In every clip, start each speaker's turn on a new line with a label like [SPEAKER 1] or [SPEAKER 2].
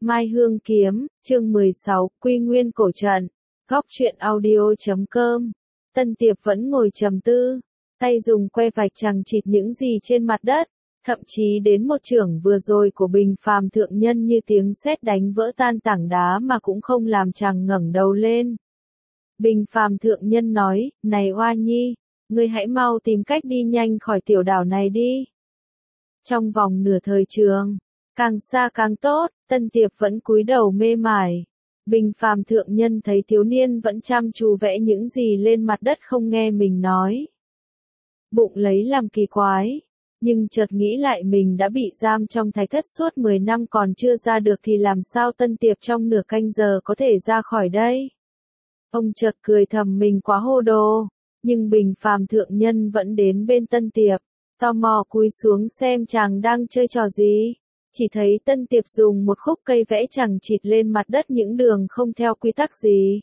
[SPEAKER 1] Mai Hương Kiếm, chương 16, Quy Nguyên Cổ Trận. Góc truyện audio.com. Tân Tiệp vẫn ngồi trầm tư, tay dùng que vạch chằng chịt những gì trên mặt đất, thậm chí đến một chưởng vừa rồi của Bình Phàm thượng nhân như tiếng sét đánh vỡ tan tảng đá mà cũng không làm chàng ngẩng đầu lên. Bình Phàm thượng nhân nói, này Oa Nhi, ngươi hãy mau tìm cách đi nhanh khỏi tiểu đảo này đi. Trong vòng nửa thời trường, càng xa càng tốt, Tân Tiệp vẫn cúi đầu mê mải. Bình Phàm thượng nhân thấy thiếu niên vẫn chăm chú vẽ những gì lên mặt đất không nghe mình nói. Bụng lấy làm kỳ quái, nhưng chợt nghĩ lại mình đã bị giam trong thạch thất suốt 10 năm còn chưa ra được thì làm sao Tân Tiệp trong nửa canh giờ có thể ra khỏi đây. Ông chợt cười thầm mình quá hồ đồ, nhưng Bình Phàm thượng nhân vẫn đến bên Tân Tiệp, tò mò cúi xuống xem chàng đang chơi trò gì. Chỉ thấy Tân Tiệp dùng một khúc cây vẽ chằng chịt lên mặt đất những đường không theo quy tắc gì.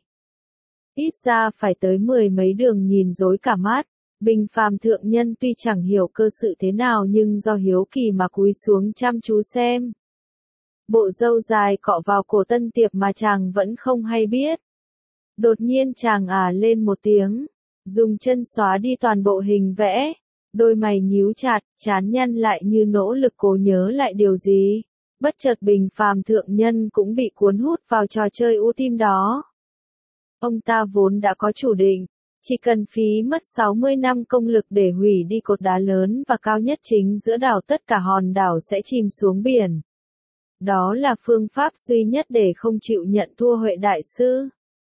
[SPEAKER 1] Ít ra phải tới 10 mấy đường nhìn rối cả mắt. Bình Phàm thượng nhân tuy chẳng hiểu cơ sự thế nào nhưng do hiếu kỳ mà cúi xuống chăm chú xem. Bộ râu dài cọ vào cổ Tân Tiệp mà chàng vẫn không hay biết. Đột nhiên chàng lên một tiếng, dùng chân xóa đi toàn bộ hình vẽ. Đôi mày nhíu chặt, trán nhăn lại như nỗ lực cố nhớ lại điều gì. Bất chợt Bình Phàm thượng nhân cũng bị cuốn hút vào trò chơi u tim đó. Ông ta vốn đã có chủ định, chỉ cần phí mất 60 năm công lực để hủy đi cột đá lớn và cao nhất chính giữa đảo, tất cả hòn đảo sẽ chìm xuống biển. Đó là phương pháp duy nhất để không chịu nhận thua Huệ đại sư.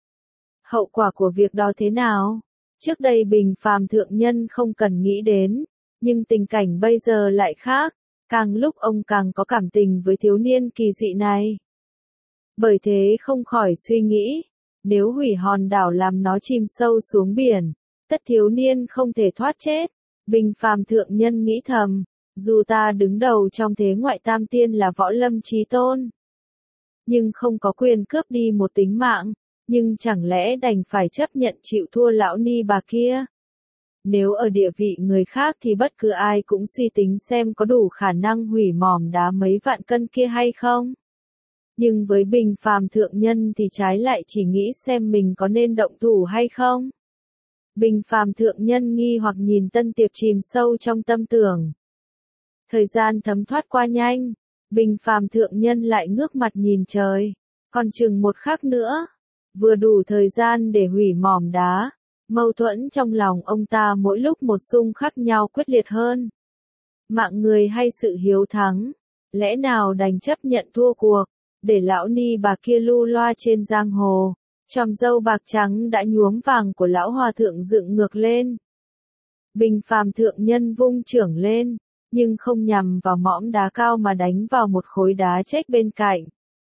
[SPEAKER 1] Hậu quả của việc đó thế nào? Trước đây Bình Phàm thượng nhân không cần nghĩ đến, nhưng tình cảnh bây giờ lại khác, càng lúc ông càng có cảm tình với thiếu niên kỳ dị này. Bởi thế không khỏi suy nghĩ, nếu hủy hòn đảo làm nó chìm sâu xuống biển, tất thiếu niên không thể thoát chết. Bình Phàm thượng nhân nghĩ thầm, dù ta đứng đầu trong thế ngoại tam tiên là võ lâm chí tôn, nhưng không có quyền cướp đi một tính mạng. Nhưng chẳng lẽ đành phải chấp nhận chịu thua lão ni bà kia? Nếu ở địa vị người khác thì bất cứ ai cũng suy tính xem có đủ khả năng hủy mỏm đá mấy vạn cân kia hay không. Nhưng với Bình Phàm thượng nhân thì trái lại chỉ nghĩ xem mình có nên động thủ hay không. Bình Phàm thượng nhân nghi hoặc nhìn Tân Tiệp chìm sâu trong tâm tưởng. Thời gian thấm thoát qua nhanh, Bình Phàm thượng nhân lại ngước mặt nhìn trời, còn chừng một khắc nữa. Vừa đủ thời gian để hủy mỏm đá. Mâu thuẫn trong lòng ông ta mỗi lúc một xung khắc nhau quyết liệt hơn. Mạng người hay sự hiếu thắng, lẽ nào đành chấp nhận thua cuộc, để lão ni bà kia lu loa trên giang hồ. Chòm râu bạc trắng đã nhuốm vàng của lão hòa thượng dựng ngược lên. Bình Phàm thượng nhân vung chưởng lên, nhưng không nhằm vào mỏm đá cao mà đánh vào một khối đá chếch bên cạnh.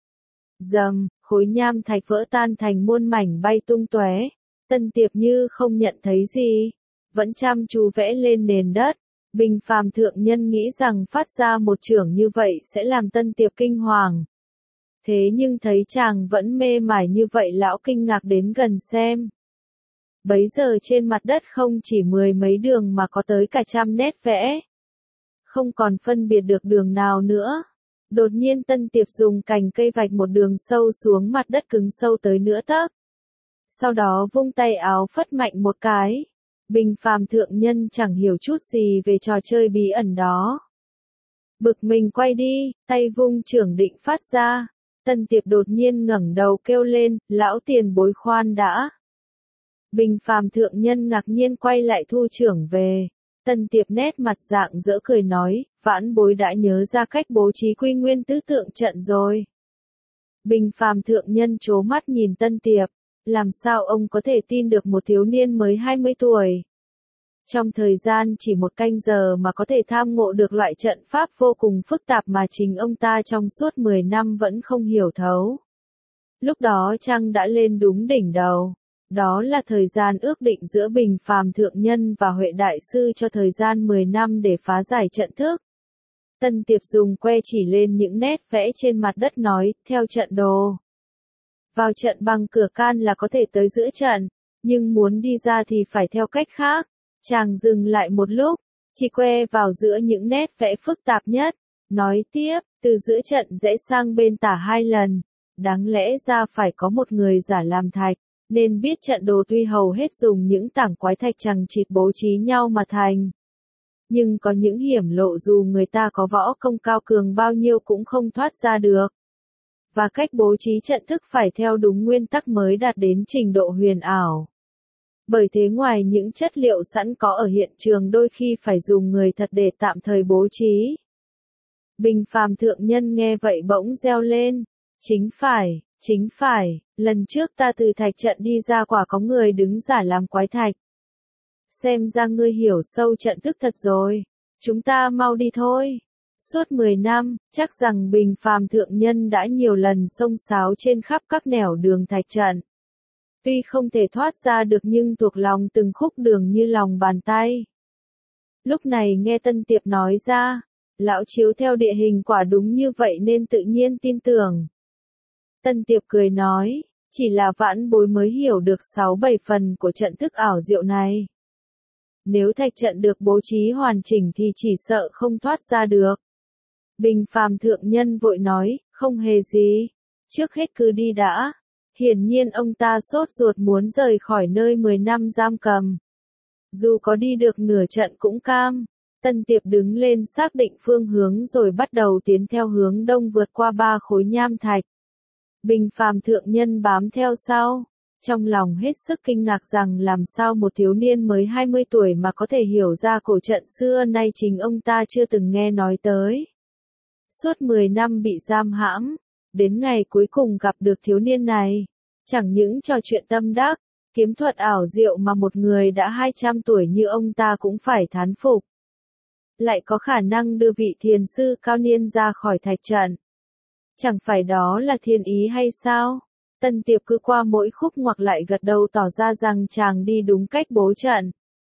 [SPEAKER 1] Dầm, khối nham thạch vỡ tan thành muôn mảnh bay tung tóe. Tân Tiệp như không nhận thấy gì, vẫn chăm chú vẽ lên nền đất. Bình Phàm thượng nhân nghĩ rằng phát ra một chưởng như vậy sẽ làm Tân Tiệp kinh hoàng. Thế nhưng thấy chàng vẫn mê mải như vậy, lão kinh ngạc đến gần xem. Bấy giờ trên mặt đất không chỉ 10 mấy đường mà có tới cả trăm nét vẽ. Không còn phân biệt được đường nào nữa. Đột nhiên Tân Tiệp dùng cành cây vạch một đường sâu xuống mặt đất cứng sâu tới nửa tấc. Sau đó vung tay áo phất mạnh một cái. Bình Phàm thượng nhân chẳng hiểu chút gì về trò chơi bí ẩn đó. Bực mình quay đi, tay vung chưởng định phát ra. Tân Tiệp đột nhiên ngẩng đầu kêu lên, lão tiền bối khoan đã. Bình Phàm thượng nhân ngạc nhiên quay lại thu chưởng về. Tân Tiệp nét mặt rạng rỡ cười nói, vãn bối đã nhớ ra cách bố trí Quy Nguyên tứ tượng trận rồi. Bình Phàm thượng nhân trố mắt nhìn Tân Tiệp, làm sao ông có thể tin được một thiếu niên mới 20 tuổi. Trong thời gian chỉ một canh giờ mà có thể tham ngộ được loại trận pháp vô cùng phức tạp mà chính ông ta trong suốt 10 năm vẫn không hiểu thấu. Lúc đó trăng đã lên đúng đỉnh đầu. Đó là thời gian ước định giữa Bình Phàm thượng nhân và Huệ đại sư cho thời gian 10 năm để phá giải trận thức. Tân Tiệp dùng que chỉ lên những nét vẽ trên mặt đất nói, theo trận đồ. Vào trận bằng cửa can là có thể tới giữa trận, nhưng muốn đi ra thì phải theo cách khác. Chàng dừng lại một lúc, chỉ que vào giữa những nét vẽ phức tạp nhất, nói tiếp, Từ giữa trận rẽ sang bên tả 2 lần, đáng lẽ ra phải có một người giả làm thạch, nên biết trận đồ tuy hầu hết dùng những tảng quái thạch chằng chịt bố trí nhau mà thành. Nhưng có những hiểm lộ dù người ta có võ công cao cường bao nhiêu cũng không thoát ra được. Và cách bố trí trận thức phải theo đúng nguyên tắc mới đạt đến trình độ huyền ảo. Bởi thế ngoài những chất liệu sẵn có ở hiện trường đôi khi phải dùng người thật để tạm thời bố trí. Bình phàm thượng nhân nghe vậy bỗng reo lên. Chính phải, lần trước ta từ thạch trận đi ra quả có người đứng giả làm quái thạch. Xem ra ngươi hiểu sâu trận thức thật rồi, chúng ta mau đi thôi. Suốt 10 năm, chắc rằng bình phàm thượng nhân đã nhiều lần xông xáo trên khắp các nẻo đường thạch trận. Tuy không thể thoát ra được nhưng thuộc lòng từng khúc đường như lòng bàn tay. Lúc này nghe Tân Tiệp nói ra, lão chiếu theo địa hình quả đúng như vậy nên tự nhiên tin tưởng. Tân Tiệp cười nói, chỉ là vãn bối mới hiểu được 6-7 phần của trận thức ảo diệu này. Nếu thạch trận được bố trí hoàn chỉnh thì chỉ sợ không thoát ra được. Bình phàm thượng nhân vội nói, không hề gì, trước hết cứ đi đã. Hiển nhiên ông ta sốt ruột muốn rời khỏi nơi 10 năm giam cầm. Dù có đi được nửa trận cũng cam. Tân Tiệp đứng lên xác định phương hướng rồi bắt đầu tiến theo hướng đông vượt qua 3 khối nham thạch. Bình phàm thượng nhân bám theo sau. Trong lòng hết sức kinh ngạc rằng làm sao một thiếu niên mới 20 tuổi mà có thể hiểu ra cổ trận xưa nay chính ông ta chưa từng nghe nói tới. Suốt 10 năm bị giam hãm, đến ngày cuối cùng gặp được thiếu niên này. Chẳng những trò chuyện tâm đắc, kiếm thuật ảo diệu mà một người đã 200 tuổi như ông ta cũng phải thán phục. Lại có khả năng đưa vị thiền sư cao niên ra khỏi thạch trận. Chẳng phải đó là thiên ý hay sao? Tân Tiệp cứ qua mỗi khúc ngoặc lại gật đầu tỏ ra rằng chàng đi đúng cách bố trận.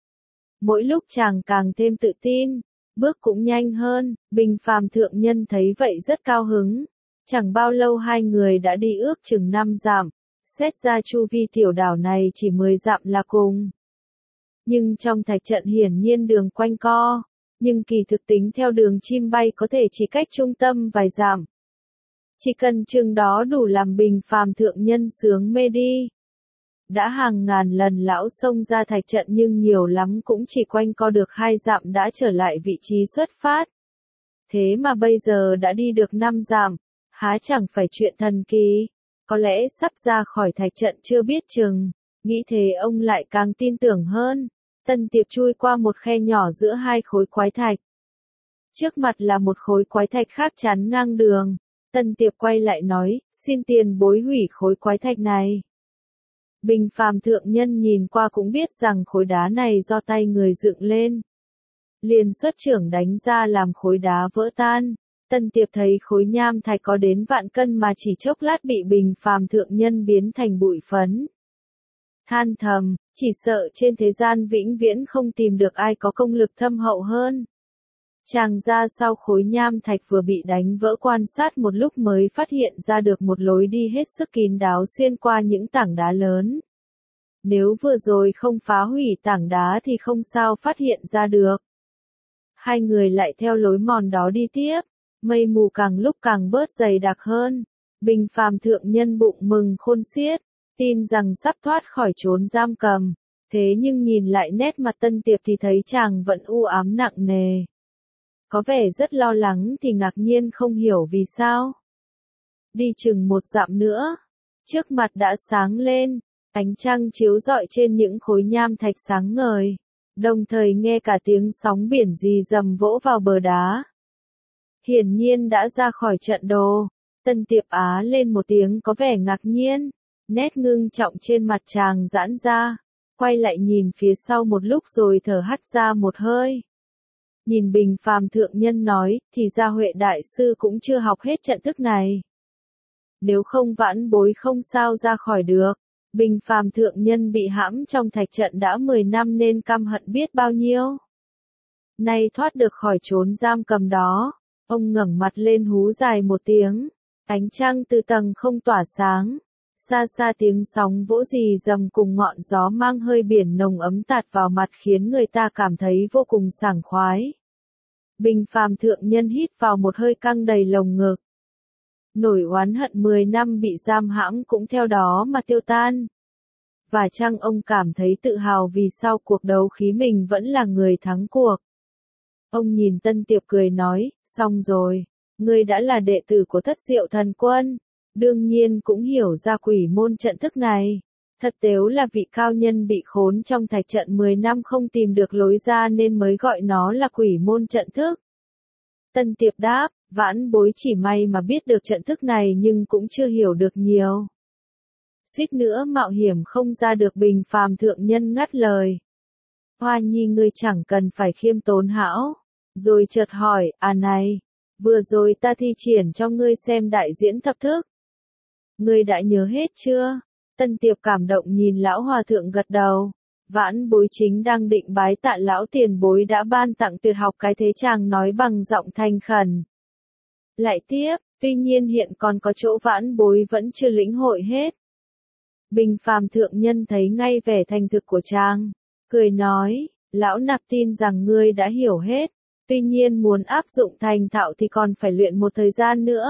[SPEAKER 1] Mỗi lúc chàng càng thêm tự tin, bước cũng nhanh hơn, bình phàm thượng nhân thấy vậy rất cao hứng. Chẳng bao lâu hai người đã đi ước chừng 5 dặm, xét ra chu vi tiểu đảo này chỉ 10 dặm là cùng. Nhưng trong thạch trận hiển nhiên đường quanh co, nhưng kỳ thực tính theo đường chim bay có thể chỉ cách trung tâm vài dặm. Chỉ cần chừng đó đủ làm bình phàm thượng nhân sướng mê đi. Đã hàng ngàn lần lão xông ra thạch trận nhưng nhiều lắm cũng chỉ quanh co được 2 dặm đã trở lại vị trí xuất phát. Thế mà bây giờ đã đi được 5 dặm, há chẳng phải chuyện thần kỳ, có lẽ sắp ra khỏi thạch trận chưa biết chừng, nghĩ thế ông lại càng tin tưởng hơn. Tân Tiệp chui qua một khe nhỏ giữa 2 khối quái thạch. Trước mặt là một khối quái thạch khác chắn ngang đường. Tân Tiệp quay lại nói, xin tiền bối hủy khối quái thạch này. Bình phàm thượng nhân nhìn qua cũng biết rằng khối đá này do tay người dựng lên. Liền xuất trưởng đánh ra làm khối đá vỡ tan. Tân Tiệp thấy khối nham thạch có đến vạn cân mà chỉ chốc lát bị bình phàm thượng nhân biến thành bụi phấn. Than thầm, chỉ sợ trên thế gian vĩnh viễn không tìm được ai có công lực thâm hậu hơn. Chàng ra sau khối nham thạch vừa bị đánh vỡ quan sát một lúc mới phát hiện ra được một lối đi hết sức kín đáo xuyên qua những tảng đá lớn. Nếu vừa rồi không phá hủy tảng đá thì không sao phát hiện ra được. Hai người lại theo lối mòn đó đi tiếp, mây mù càng lúc càng bớt dày đặc hơn. Bình phàm thượng nhân bụng mừng khôn xiết, tin rằng sắp thoát khỏi chốn giam cầm. Thế nhưng nhìn lại nét mặt Tân Tiệp thì thấy chàng vẫn u ám nặng nề. Có vẻ rất lo lắng thì ngạc nhiên không hiểu vì sao. Đi chừng 1 dặm nữa, trước mặt đã sáng lên, ánh trăng chiếu rọi trên những khối nham thạch sáng ngời, đồng thời nghe cả tiếng sóng biển rì rầm vỗ vào bờ đá. Hiển nhiên đã ra khỏi trận đồ. Tân Tiệp á lên một tiếng có vẻ ngạc nhiên, nét ngưng trọng trên mặt chàng giãn ra, quay lại nhìn phía sau một lúc rồi thở hắt ra một hơi. Nhìn bình phàm thượng nhân nói, thì ra Huệ đại sư cũng chưa học hết trận thức này. Nếu không vãn bối không sao ra khỏi được. Bình phàm thượng nhân bị hãm trong thạch trận đã 10 năm nên căm hận biết bao nhiêu. Nay thoát được khỏi chốn giam cầm đó, ông ngẩng mặt lên hú dài một tiếng, ánh trăng từ tầng không tỏa sáng. Xa xa tiếng sóng vỗ rì rầm cùng ngọn gió mang hơi biển nồng ấm tạt vào mặt khiến người ta cảm thấy vô cùng sảng khoái. Bình phàm thượng nhân hít vào một hơi căng đầy lồng ngực. Nỗi oán hận 10 năm bị giam hãm cũng theo đó mà tiêu tan. Và chăng ông cảm thấy tự hào vì sau cuộc đấu khí mình vẫn là người thắng cuộc. Ông nhìn Tân Tiệp cười nói, xong rồi, ngươi đã là đệ tử của Thất Diệu Thần Quân, đương nhiên cũng hiểu ra quỷ môn trận thức này. Thật tếu là vị cao nhân bị khốn trong thạch trận 10 năm không tìm được lối ra nên mới gọi nó là quỷ môn trận thức. Tân Tiệp đáp, vãn bối chỉ may mà biết được trận thức này nhưng cũng chưa hiểu được nhiều. Suýt nữa mạo hiểm không ra được. Bình phàm thượng nhân ngắt lời. Hoa nhi ngươi chẳng cần phải khiêm tốn hão. Rồi chợt hỏi, này, vừa rồi ta thi triển cho ngươi xem đại diễn thập thức. Ngươi đã nhớ hết chưa? Tân Tiệp cảm động nhìn lão hòa thượng gật đầu. Vãn bối chính đang định bái tạ lão tiền bối đã ban tặng tuyệt học cái thế, chàng nói bằng giọng thành khẩn. Lại tiếp, tuy nhiên hiện còn có chỗ vãn bối vẫn chưa lĩnh hội hết. Bình phàm thượng nhân thấy ngay vẻ thành thực của chàng, cười nói, lão nạp tin rằng ngươi đã hiểu hết, tuy nhiên muốn áp dụng thành thạo thì còn phải luyện một thời gian nữa.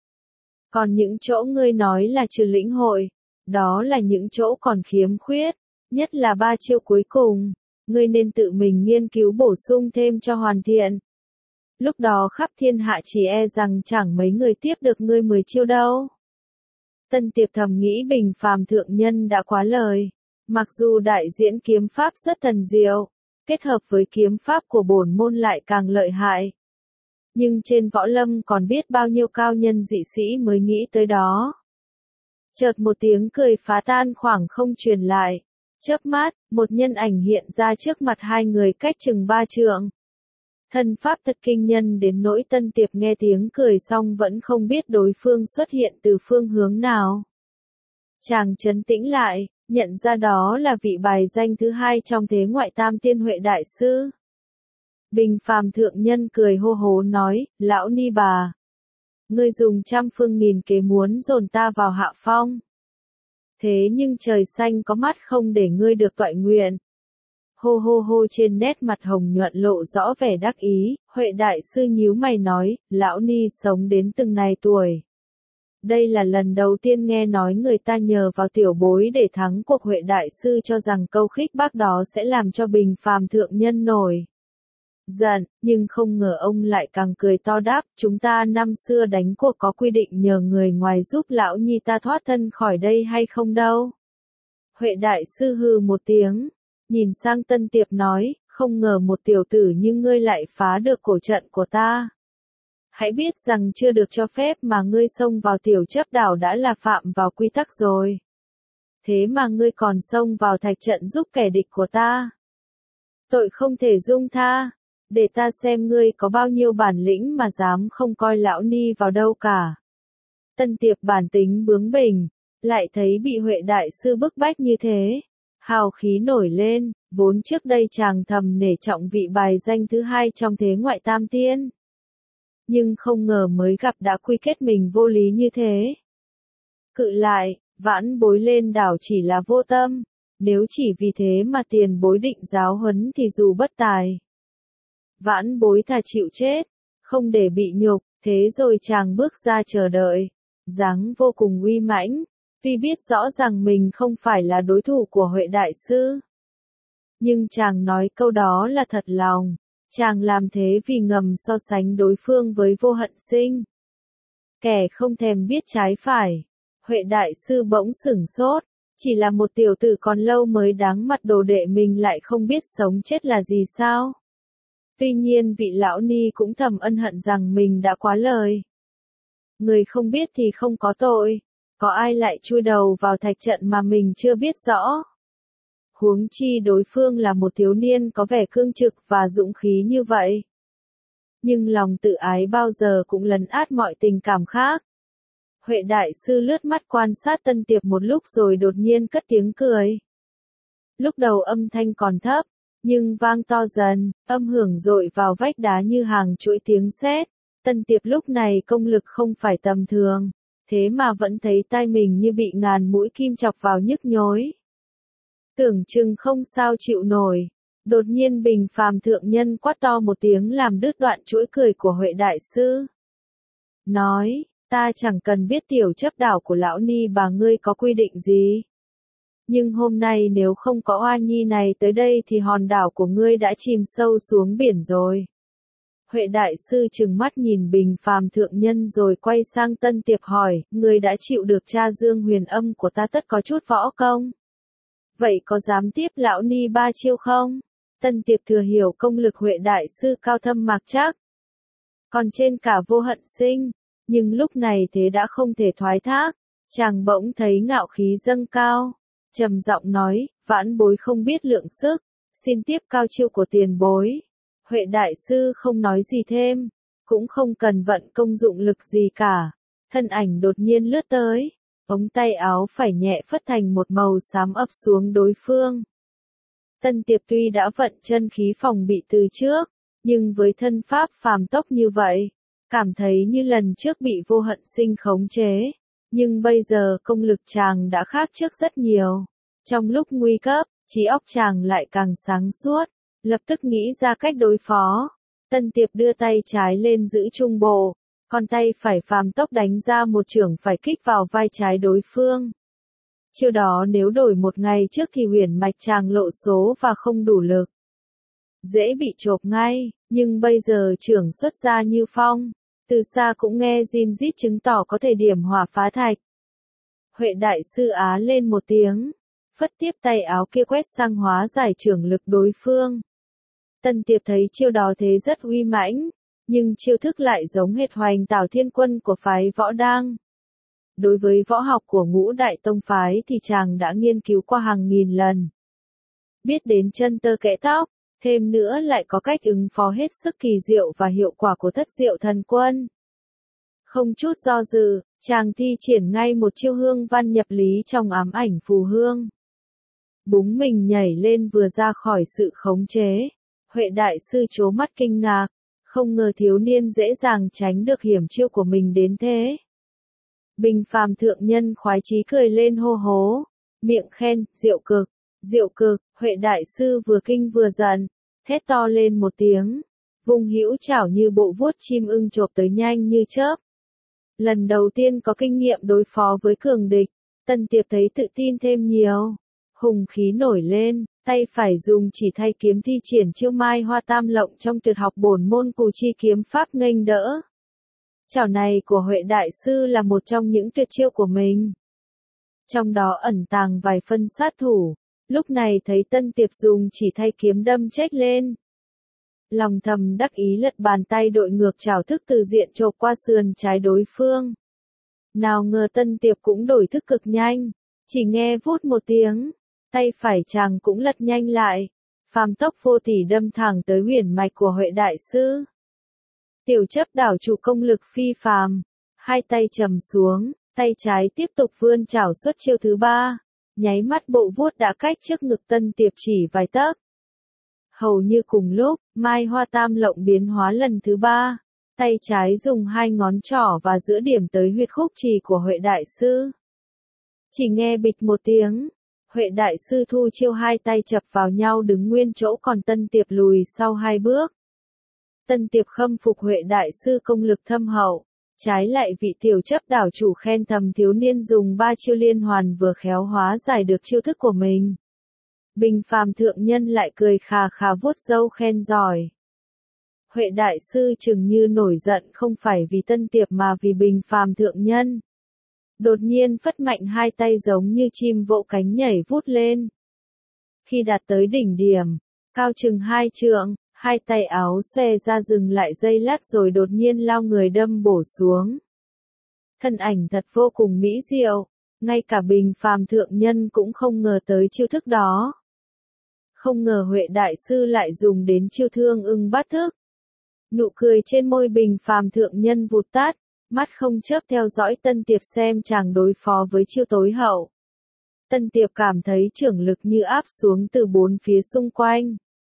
[SPEAKER 1] Còn những chỗ ngươi nói là chưa lĩnh hội, đó là những chỗ còn khiếm khuyết, nhất là 3 chiêu cuối cùng, ngươi nên tự mình nghiên cứu bổ sung thêm cho hoàn thiện. Lúc đó khắp thiên hạ chỉ e rằng chẳng mấy người tiếp được ngươi 10 chiêu đâu. Tân Tiệp thầm nghĩ bình phàm thượng nhân đã quá lời. Mặc dù đại diễn kiếm pháp rất thần diệu, kết hợp với kiếm pháp của bổn môn lại càng lợi hại. Nhưng trên võ lâm còn biết bao nhiêu cao nhân dị sĩ mới nghĩ tới đó. Chợt một tiếng cười phá tan khoảng không truyền lại. Chớp mắt, một nhân ảnh hiện ra trước mặt hai người cách chừng 3 trượng. Thân pháp thật kinh nhân đến nỗi Tân Tiệp nghe tiếng cười xong vẫn không biết đối phương xuất hiện từ phương hướng nào. Chàng trấn tĩnh lại, nhận ra đó là vị bài danh thứ 2 trong thế ngoại tam tiên Huệ Đại Sư. Bình phàm thượng nhân cười hô hố nói, lão ni bà. Ngươi dùng trăm phương nghìn kế muốn dồn ta vào hạ phong. Thế nhưng trời xanh có mắt không để ngươi được toại nguyện. Hô hô hô, trên nét mặt hồng nhuận lộ rõ vẻ đắc ý, Huệ Đại Sư nhíu mày nói, lão ni sống đến từng này tuổi. Đây là lần đầu tiên nghe nói người ta nhờ vào tiểu bối để thắng cuộc. Huệ Đại Sư cho rằng câu khích bác đó sẽ làm cho bình phàm thượng nhân nổi giận, nhưng không ngờ ông lại càng cười to đáp, chúng ta năm xưa đánh cuộc có quy định nhờ người ngoài giúp lão nhi ta thoát thân khỏi đây hay không đâu. Huệ Đại Sư hừ một tiếng, nhìn sang Tân Tiệp nói, không ngờ một tiểu tử như ngươi lại phá được cổ trận của ta. Hãy biết rằng chưa được cho phép mà ngươi xông vào tiểu chấp đảo đã là phạm vào quy tắc rồi. Thế mà ngươi còn xông vào thạch trận giúp kẻ địch của ta. Tội không thể dung tha, để ta xem ngươi có bao nhiêu bản lĩnh mà dám không coi lão ni vào đâu cả. Tân Tiệp bản tính bướng bỉnh, lại thấy bị Huệ Đại Sư bức bách như thế. Hào khí nổi lên, vốn trước đây chàng thầm nể trọng vị bài danh thứ 2 trong thế ngoại tam tiên. Nhưng không ngờ mới gặp đã quy kết mình vô lý như thế. Cự lại, vãn bối lên đảo chỉ là vô tâm, nếu chỉ vì thế mà tiền bối định giáo huấn thì dù bất tài. Vãn bối thà chịu chết, không để bị nhục, thế rồi chàng bước ra chờ đợi, dáng vô cùng uy mãnh. Tuy biết rõ rằng mình không phải là đối thủ của Huệ Đại Sư, nhưng chàng nói câu đó là thật lòng. Chàng làm thế vì ngầm so sánh đối phương với Vô Hận Sinh, kẻ không thèm biết trái phải. Huệ Đại Sư bỗng sửng sốt, chỉ là một tiểu tử còn lâu mới đáng mặt đồ đệ mình lại không biết sống chết là gì sao? Tuy nhiên vị lão ni cũng thầm ân hận rằng mình đã quá lời. Người không biết thì không có tội. Có ai lại chui đầu vào thạch trận mà mình chưa biết rõ. Huống chi đối phương là một thiếu niên có vẻ cương trực và dũng khí như vậy. Nhưng lòng tự ái bao giờ cũng lấn át mọi tình cảm khác. Huệ Đại Sư lướt mắt quan sát Tân Tiệp một lúc rồi đột nhiên cất tiếng cười. Lúc đầu âm thanh còn thấp, nhưng vang to dần, âm hưởng dội vào vách đá như hàng chuỗi tiếng sét. Tân Tiệp lúc này công lực không phải tầm thường. Thế mà vẫn thấy tai mình như bị ngàn mũi kim chọc vào nhức nhối. Tưởng chừng không sao chịu nổi. Đột nhiên Bình Phàm thượng nhân quát to một tiếng làm đứt đoạn chuỗi cười của Huệ đại sư. Nói, ta chẳng cần biết tiểu chấp đảo của lão ni bà ngươi có quy định gì. Nhưng hôm nay nếu không có oa nhi này tới đây thì hòn đảo của ngươi đã chìm sâu xuống biển rồi. Huệ đại sư trừng mắt nhìn Bình Phàm thượng nhân rồi quay sang Tân Tiệp hỏi, ngươi đã chịu được tra dương huyền âm của ta tất có chút võ công. Vậy có dám tiếp lão ni ba chiêu không? Tân Tiệp thừa hiểu công lực Huệ đại sư cao thâm mạc trắc. Còn trên cả vô hận sinh, nhưng lúc này thế đã không thể thoái thác, chàng bỗng thấy ngạo khí dâng cao, trầm giọng nói, vãn bối không biết lượng sức, xin tiếp cao chiêu của tiền bối. Huệ đại sư không nói gì thêm, cũng không cần vận công dụng lực gì cả, thân ảnh đột nhiên lướt tới, ống tay áo phải nhẹ phất thành một màu xám ập xuống đối phương. Tân Tiệp tuy đã vận chân khí phòng bị từ trước, nhưng với thân pháp phàm tốc như vậy, cảm thấy như lần trước bị vô hận sinh khống chế, nhưng bây giờ công lực chàng đã khác trước rất nhiều. Trong lúc nguy cấp, trí óc chàng lại càng sáng suốt, lập tức nghĩ ra cách đối phó. Tân Tiệp đưa tay trái lên giữ trung bộ, còn tay phải phàm tốc đánh ra một chưởng phải kích vào vai trái đối phương. Chiêu đó nếu đổi một ngày trước thì huyền mạch chàng lộ số và không đủ lực, dễ bị chộp ngay, nhưng bây giờ chưởng xuất ra như phong, từ xa cũng nghe rin rít chứng tỏ có thể điểm hỏa phá thạch. Huệ đại sư á lên một tiếng, phất tiếp tay áo kia quét sang hóa giải chưởng lực đối phương. Tân Tiệp thấy chiêu đó thế rất uy mãnh, nhưng chiêu thức lại giống hệt Hoành Tảo Thiên Quân của phái Võ Đang. Đối với võ học của Ngũ Đại Tông phái thì chàng đã nghiên cứu qua hàng nghìn lần. Biết đến chân tơ kẽ tóc, thêm nữa lại có cách ứng phó hết sức kỳ diệu và hiệu quả của Thất Diệu Thần Quân. Không chút do dự, chàng thi triển ngay một chiêu hương văn nhập lý trong ám ảnh phù hương. Búng mình nhảy lên vừa ra khỏi sự khống chế. Huệ đại sư trố mắt kinh ngạc, không ngờ thiếu niên dễ dàng tránh được hiểm chiêu của mình đến thế. Bình Phàm thượng nhân khoái chí cười lên hô hố, miệng khen, diệu cực, diệu cực. Huệ đại sư vừa kinh vừa giận, thét to lên một tiếng, vùng hữu chảo như bộ vuốt chim ưng chộp tới nhanh như chớp. Lần đầu tiên có kinh nghiệm đối phó với cường địch, Tân Tiệp thấy tự tin thêm nhiều, hùng khí nổi lên, tay phải dùng chỉ thay kiếm thi triển chiêu Mai Hoa Tam Lộng trong tuyệt học bổn môn Cù Chi kiếm pháp nghênh đỡ. Chảo này của Huệ đại sư là một trong những tuyệt chiêu của mình, trong đó ẩn tàng vài phân sát thủ. Lúc này thấy Tân Tiệp dùng chỉ thay kiếm đâm chếch lên, lòng thầm đắc ý lật bàn tay đội ngược chảo thức từ diện chộp qua sườn trái đối phương. Nào ngờ Tân Tiệp cũng đổi thức cực nhanh, chỉ nghe vút một tiếng, tay phải chàng cũng lật nhanh lại, phàm tốc vô tỷ đâm thẳng tới huyền mạch của Huệ đại sư. Tiểu chấp đảo chủ công lực phi phàm, hai tay trầm xuống, tay trái tiếp tục vươn chảo xuất chiêu thứ ba, nháy mắt bộ vuốt đã cách trước ngực Tân Tiệp chỉ vài tấc. Hầu như cùng lúc, Mai Hoa Tam Lộng biến hóa lần thứ ba, tay trái dùng hai ngón trỏ và giữa điểm tới huyệt khúc trì của Huệ đại sư. Chỉ nghe bịch một tiếng, Huệ đại sư thu chiêu hai tay chập vào nhau đứng nguyên chỗ, còn Tân Tiệp lùi sau hai bước. Tân Tiệp khâm phục Huệ đại sư công lực thâm hậu, trái lại vị tiểu chấp đảo chủ khen thầm thiếu niên dùng ba chiêu liên hoàn vừa khéo hóa giải được chiêu thức của mình. Bình Phàm thượng nhân lại cười khà khà vuốt râu khen giỏi. Huệ đại sư chừng như nổi giận không phải vì Tân Tiệp mà vì Bình Phàm thượng nhân. Đột nhiên phất mạnh hai tay giống như chim vỗ cánh nhảy vút lên. Khi đạt tới đỉnh điểm, cao chừng hai trượng, hai tay áo xòe ra dừng lại giây lát rồi đột nhiên lao người đâm bổ xuống. Thân ảnh thật vô cùng mỹ diệu, ngay cả Bình Phàm thượng nhân cũng không ngờ tới chiêu thức đó. Không ngờ Huệ đại sư lại dùng đến chiêu Thương Ưng Bát Thức. Nụ cười trên môi Bình Phàm thượng nhân vụt tắt, mắt không chớp theo dõi Tân Tiệp xem chàng đối phó với chiêu tối hậu. Tân Tiệp cảm thấy chưởng lực như áp xuống từ bốn phía xung quanh.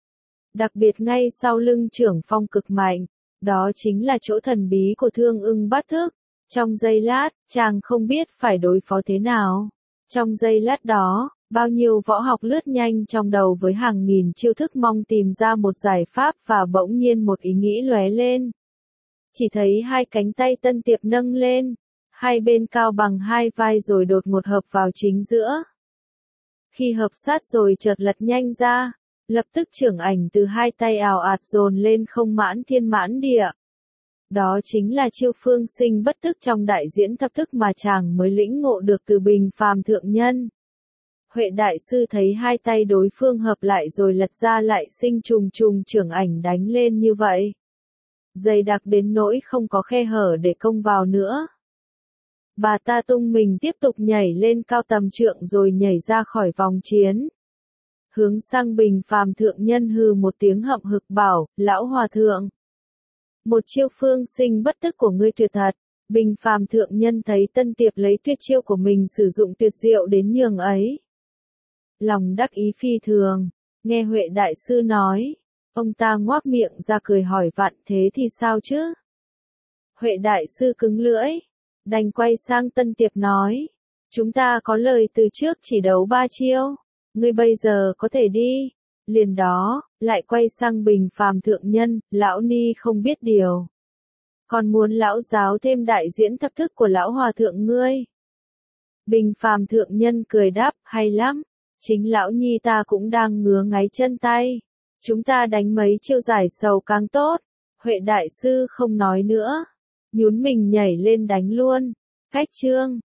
[SPEAKER 1] Đặc biệt ngay sau lưng chưởng phong cực mạnh, đó chính là chỗ thần bí của Thương Ưng Bát Thức. Trong giây lát, chàng không biết phải đối phó thế nào. Trong giây lát đó, Bao nhiêu võ học lướt nhanh trong đầu với hàng nghìn chiêu thức mong tìm ra một giải pháp và bỗng nhiên một ý nghĩ lóe lên. Chỉ thấy hai cánh tay Tân Tiệp nâng lên, hai bên cao bằng hai vai rồi đột ngột hợp vào chính giữa. Khi hợp sát rồi chợt lật nhanh ra, lập tức chưởng ảnh từ hai tay ào ạt dồn lên không mãn thiên mãn địa. Đó chính là chiêu phương sinh bất tức trong đại diễn thập thức mà chàng mới lĩnh ngộ được từ Bình Phàm thượng nhân. Huệ đại sư thấy hai tay đối phương hợp lại rồi lật ra lại sinh trùng trùng chưởng ảnh đánh lên như vậy. Dày đặc đến nỗi không có khe hở để công vào nữa. Bà ta tung mình tiếp tục nhảy lên cao tầm trượng rồi nhảy ra khỏi vòng chiến. Hướng sang Bình Phàm thượng nhân hừ một tiếng hậm hực bảo, lão hòa thượng. Một chiêu phương sinh bất tức của ngươi tuyệt thật. Bình Phàm thượng nhân thấy Tân Tiệp lấy tuyệt chiêu của mình sử dụng tuyệt diệu đến nhường ấy. Lòng đắc ý phi thường, nghe Huệ đại sư nói. Ông ta ngoác miệng ra cười hỏi vặn thế thì sao chứ? Huệ đại sư cứng lưỡi, đành quay sang Tân Tiệp nói. Chúng ta có lời từ trước chỉ đấu 3 chiêu, ngươi bây giờ có thể đi. Liền đó, lại quay sang Bình Phàm thượng nhân, lão ni không biết điều. Còn muốn lão giáo thêm đại diễn thập thức của lão hòa thượng ngươi. Bình Phàm thượng nhân cười đáp, hay lắm, chính lão nhi ta cũng đang ngứa ngáy chân tay. Chúng ta đánh mấy chiêu giải sầu càng tốt. Huệ đại sư không nói nữa, nhún mình nhảy lên đánh luôn. Phách trương.